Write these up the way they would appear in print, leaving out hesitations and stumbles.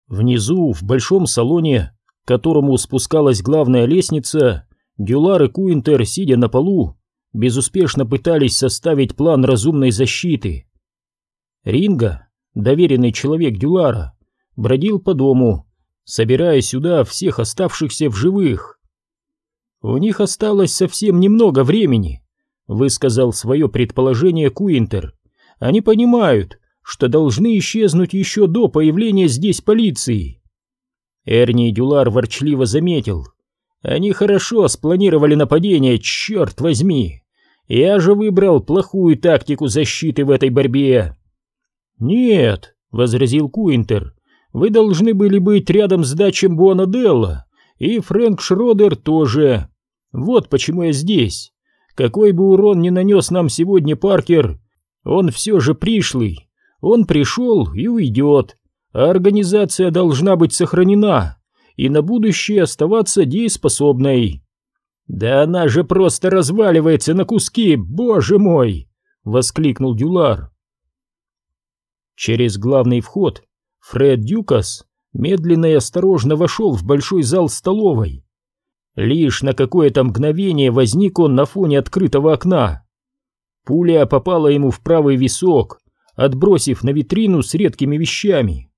Внизу, в большом салоне, к которому спускалась главная лестница, Дюлар и Куинтер, сидя на полу, безуспешно пытались составить план разумной защиты. Ринго, доверенный человек Дюлара, бродил по дому, собирая сюда всех оставшихся в живых. «У них осталось совсем немного времени», — высказал свое предположение Куинтер. «Они понимают, что должны исчезнуть еще до появления здесь полиции». Эрни Дюлар ворчливо заметил: «Они хорошо спланировали нападение, черт возьми! Я же выбрал плохую тактику защиты в этой борьбе». «Нет», — возразил Куинтер, — «вы должны были быть рядом с дачем Буанаделла, и Фрэнк Шродер тоже. Вот почему я здесь. Какой бы урон ни нанес нам сегодня Паркер, он все же пришлый. Он пришел и уйдет, а организация должна быть сохранена и на будущее оставаться дееспособной». «Да она же просто разваливается на куски, боже мой!» — воскликнул Дюлар. Через главный вход Фред Дюкас медленно и осторожно вошел в большой зал столовой. Лишь на какое-то мгновение возник он на фоне открытого окна. Пуля попала ему в правый висок, отбросив на витрину с редкими вещами.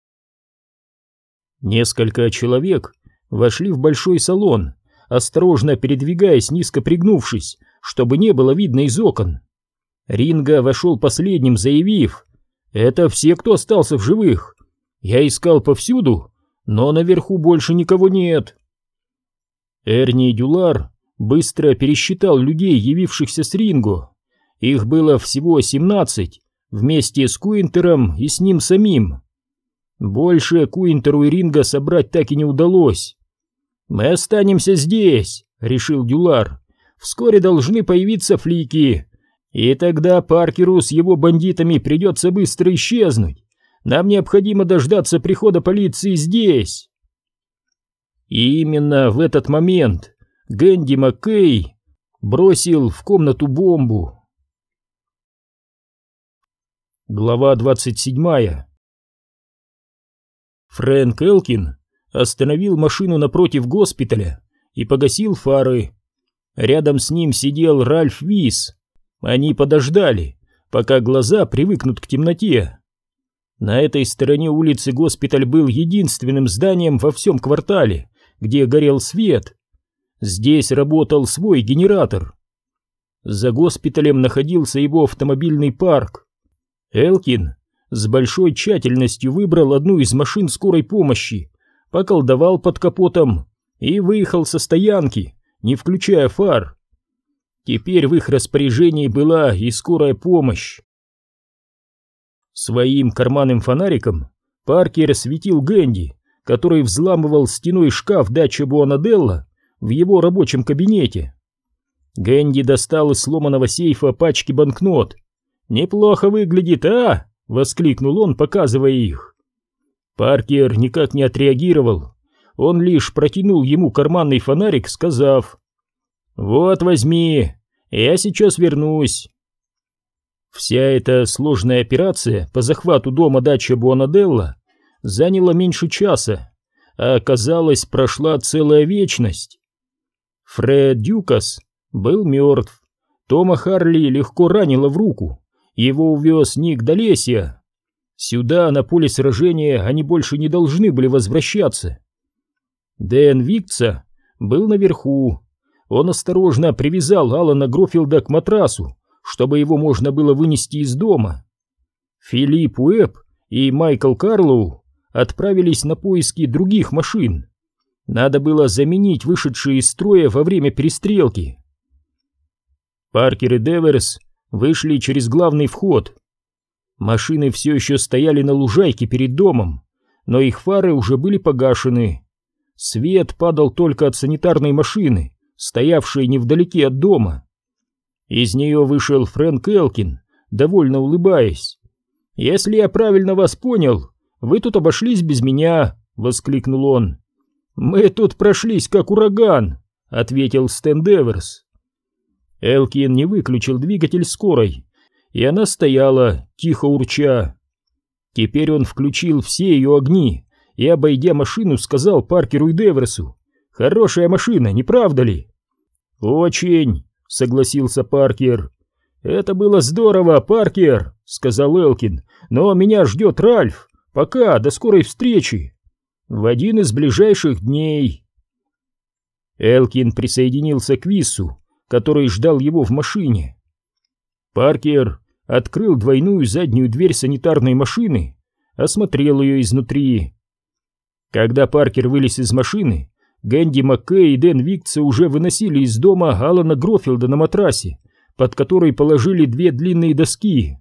Несколько человек вошли в большой салон, осторожно передвигаясь, низко пригнувшись, чтобы не было видно из окон. Ринго вошел последним, заявив: «Это все, кто остался в живых. Я искал повсюду, но наверху больше никого нет». Эрни Дюлар быстро пересчитал людей, явившихся с Ринго. Их было всего 17, вместе с Куинтером и с ним самим. Больше Куинтеру и Ринго собрать так и не удалось. «Мы останемся здесь», — решил Дюлар. «Вскоре должны появиться флики, и тогда Паркеру с его бандитами придется быстро исчезнуть. Нам необходимо дождаться прихода полиции здесь». И именно в этот момент Гэнди Маккей бросил в комнату бомбу. Глава 27. Фрэнк Элкин остановил машину напротив госпиталя и погасил фары. Рядом с ним сидел Ральф Вис. Они подождали, пока глаза привыкнут к темноте. На этой стороне улицы госпиталь был единственным зданием во всем квартале, где горел свет. Здесь работал свой генератор. За госпиталем находился его автомобильный парк. Элкин с большой тщательностью выбрал одну из машин скорой помощи, поколдовал под капотом и выехал со стоянки, не включая фар. Теперь в их распоряжении была и скорая помощь. Своим карманным фонариком Паркер светил Гэнди, который взламывал стеной шкаф дачи Буанаделла в его рабочем кабинете. Гэнди достал из сломанного сейфа пачки банкнот. «Неплохо выглядит, а?» — воскликнул он, показывая их. Паркер никак не отреагировал. Он лишь протянул ему карманный фонарик, сказав: «Вот, возьми, я сейчас вернусь». Вся эта сложная операция по захвату дома дачи Буанаделла заняла меньше часа, а оказалось, прошла целая вечность. Фред Дюкас был мертв. Тома Харли легко ранило в руку. Его увез Ник Долесия. Сюда, на поле сражения, они больше не должны были возвращаться. Дэн Викца был наверху. Он осторожно привязал Алана Грофилда к матрасу, чтобы его можно было вынести из дома. Филипп Уэбб и Майкл Карлоу отправились на поиски других машин. Надо было заменить вышедшие из строя во время перестрелки. Паркер и Деверс вышли через главный вход. Машины все еще стояли на лужайке перед домом, но их фары уже были погашены. Свет падал только от санитарной машины, стоявшей невдалеке от дома. Из нее вышел Фрэнк Элкин, довольно улыбаясь. «Если я правильно вас понял, вы тут обошлись без меня», — воскликнул он. «Мы тут прошлись как ураган», — ответил Стэн Деверс. Элкин не выключил двигатель скорой, и она стояла, тихо урча. Теперь он включил все ее огни и, обойдя машину, сказал Паркеру и Деверсу: «Хорошая машина, не правда ли?» «Очень», — согласился Паркер. «Это было здорово, Паркер», — сказал Элкин, — «но меня ждет Ральф. Пока, до скорой встречи. В один из ближайших дней». Элкин присоединился к Виссу, который ждал его в машине. Паркер открыл двойную заднюю дверь санитарной машины, осмотрел ее изнутри. Когда Паркер вылез из машины, Гэнди Маккей и Дэн Виктса уже выносили из дома Алана Грофилда на матрасе, под который положили две длинные доски.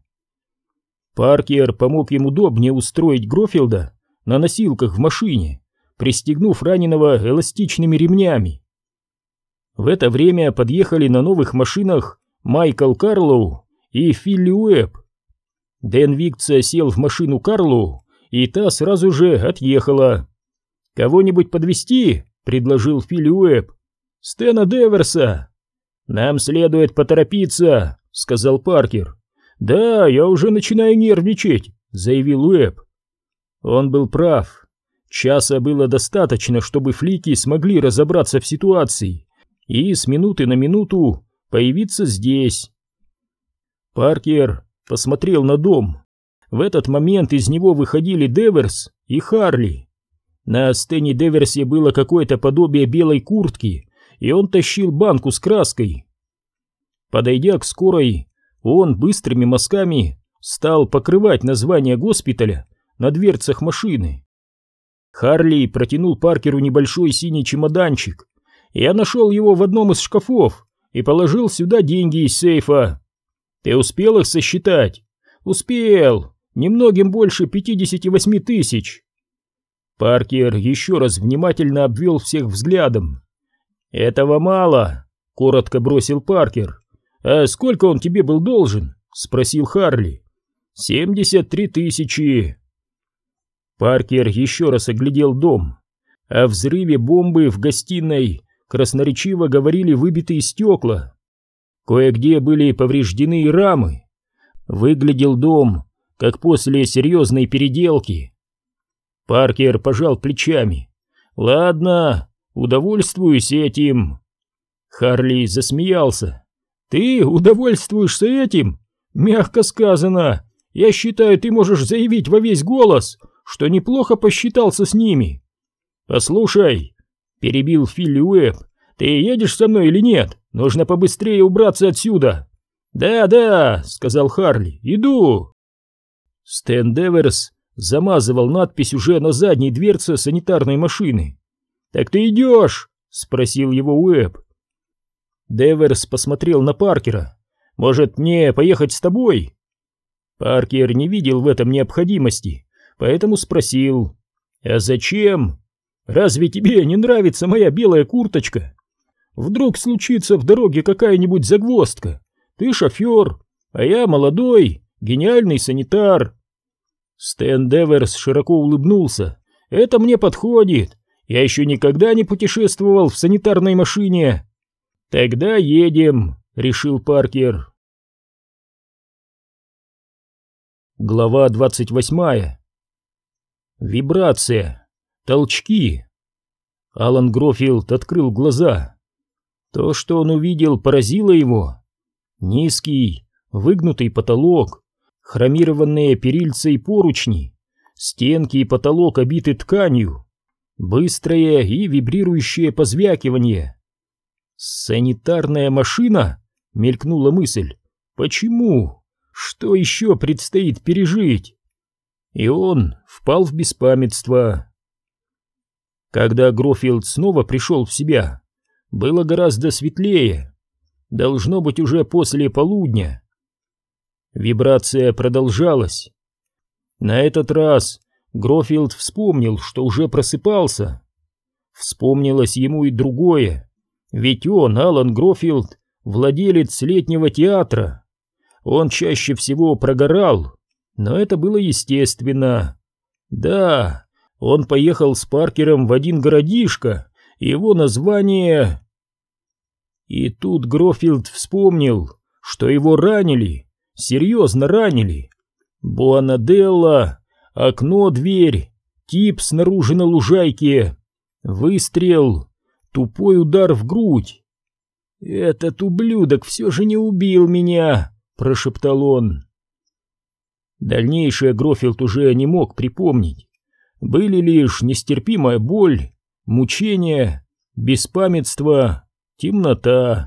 Паркер помог им удобнее устроить Грофилда на носилках в машине, пристегнув раненого эластичными ремнями. В это время подъехали на новых машинах Майкл Карлоу и Филли Уэбб. Дэн Виктса сел в машину Карлоу, и та сразу же отъехала. «Кого-нибудь подвезти?» — предложил Филли Уэбб. «Стэна Деверса». «Нам следует поторопиться», — сказал Паркер. «Да, я уже начинаю нервничать», — заявил Уэбб. Он был прав. Часа было достаточно, чтобы флики смогли разобраться в ситуации и с минуты на минуту появиться здесь. Паркер посмотрел на дом. В этот момент из него выходили Деверс и Харли. На Стэне Деверсе было какое-то подобие белой куртки, и он тащил банку с краской. Подойдя к скорой, он быстрыми мазками стал покрывать название госпиталя на дверцах машины. Харли протянул Паркеру небольшой синий чемоданчик. «Я нашел его в одном из шкафов и положил сюда деньги из сейфа. Ты успел их сосчитать?» «Успел. Немногим больше 58 тысяч». Паркер еще раз внимательно обвел всех взглядом. «Этого мало», — коротко бросил Паркер. «А сколько он тебе был должен?» — спросил Харли. 73 тысячи. Паркер еще раз оглядел дом. О взрыве бомбы в гостиной красноречиво говорили выбитые стекла. Кое-где были повреждены и рамы. Выглядел дом, как после серьезной переделки. Паркер пожал плечами. «Ладно, удовольствуюсь этим». Харли засмеялся. «Ты удовольствуешься этим? Мягко сказано. Я считаю, ты можешь заявить во весь голос, что неплохо посчитался с ними». «Послушай», — перебил Филли Уэбб, — «ты едешь со мной или нет? Нужно побыстрее убраться отсюда». «Да, — сказал Харли, — иду». Стэн Деверс замазывал надпись уже на задней дверце санитарной машины. «Так ты идешь?» — спросил его Уэбб. Деверс посмотрел на Паркера. «Может, мне поехать с тобой?» Паркер не видел в этом необходимости, поэтому спросил: «А зачем? Разве тебе не нравится моя белая курточка? Вдруг случится в дороге какая-нибудь загвоздка? Ты шофер, а я молодой, гениальный санитар». Стэн Деверс широко улыбнулся. «Это мне подходит. Я еще никогда не путешествовал в санитарной машине». «Тогда едем», — решил Паркер. Глава 28. Вибрация. Толчки. Алан Грофилд открыл глаза. То, что он увидел, поразило его. Низкий, выгнутый потолок, хромированные перильца и поручни, стенки и потолок обиты тканью, быстрое и вибрирующее позвякивание. «Санитарная машина?» — мелькнула мысль. «Почему? Что еще предстоит пережить?» И он впал в беспамятство. Когда Грофилд снова пришел в себя, было гораздо светлее. Должно быть, уже после полудня. Вибрация продолжалась. На этот раз Грофилд вспомнил, что уже просыпался. Вспомнилось ему и другое. Ведь он, Алан Грофилд, владелец летнего театра. Он чаще всего прогорал, но это было естественно. Да, он поехал с Паркером в один городишко, его название... И тут Грофилд вспомнил, что его ранили, серьезно ранили. Буанаделла, окно, дверь, Тип снаружи на лужайке. Выстрел. Тупой удар в грудь. «Этот ублюдок все же не убил меня», — прошептал он. Дальнейшее Грофилд уже не мог припомнить. Были лишь нестерпимая боль, мучение, беспамятство, темнота.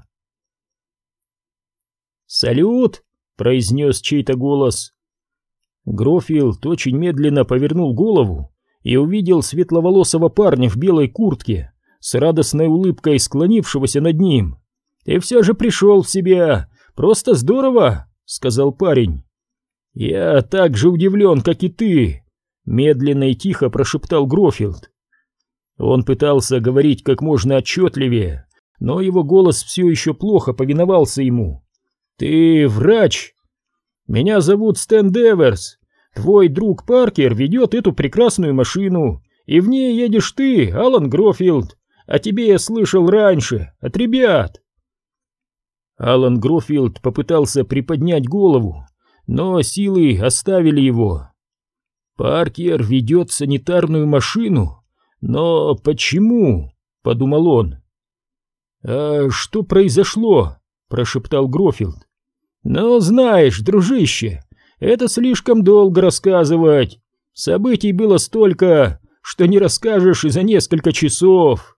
«Салют!» — произнес чей-то голос. Грофилд очень медленно повернул голову и увидел светловолосого парня в белой куртке с радостной улыбкой, склонившегося над ним. «Ты все же пришел в себя! Просто здорово!» — сказал парень. «Я так же удивлен, как и ты!» — медленно и тихо прошептал Грофилд. Он пытался говорить как можно отчетливее, но его голос все еще плохо повиновался ему. «Ты врач? Меня зовут Стэн Деверс. Твой друг Паркер ведет эту прекрасную машину, и в ней едешь ты, Алан Грофилд. О тебе я слышал раньше, от ребят». Алан Грофилд попытался приподнять голову, но силы оставили его. «Паркер ведет санитарную машину? Но почему?» — подумал он. «А что произошло?» — прошептал Грофилд. «Ну, знаешь, дружище, это слишком долго рассказывать. Событий было столько, что не расскажешь и за несколько часов».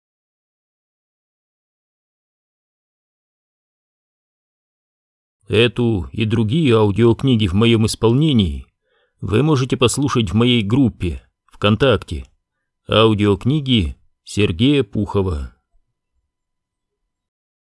Эту и другие аудиокниги в моем исполнении вы можете послушать в моей группе ВКонтакте. Аудиокниги Сергея Пухова.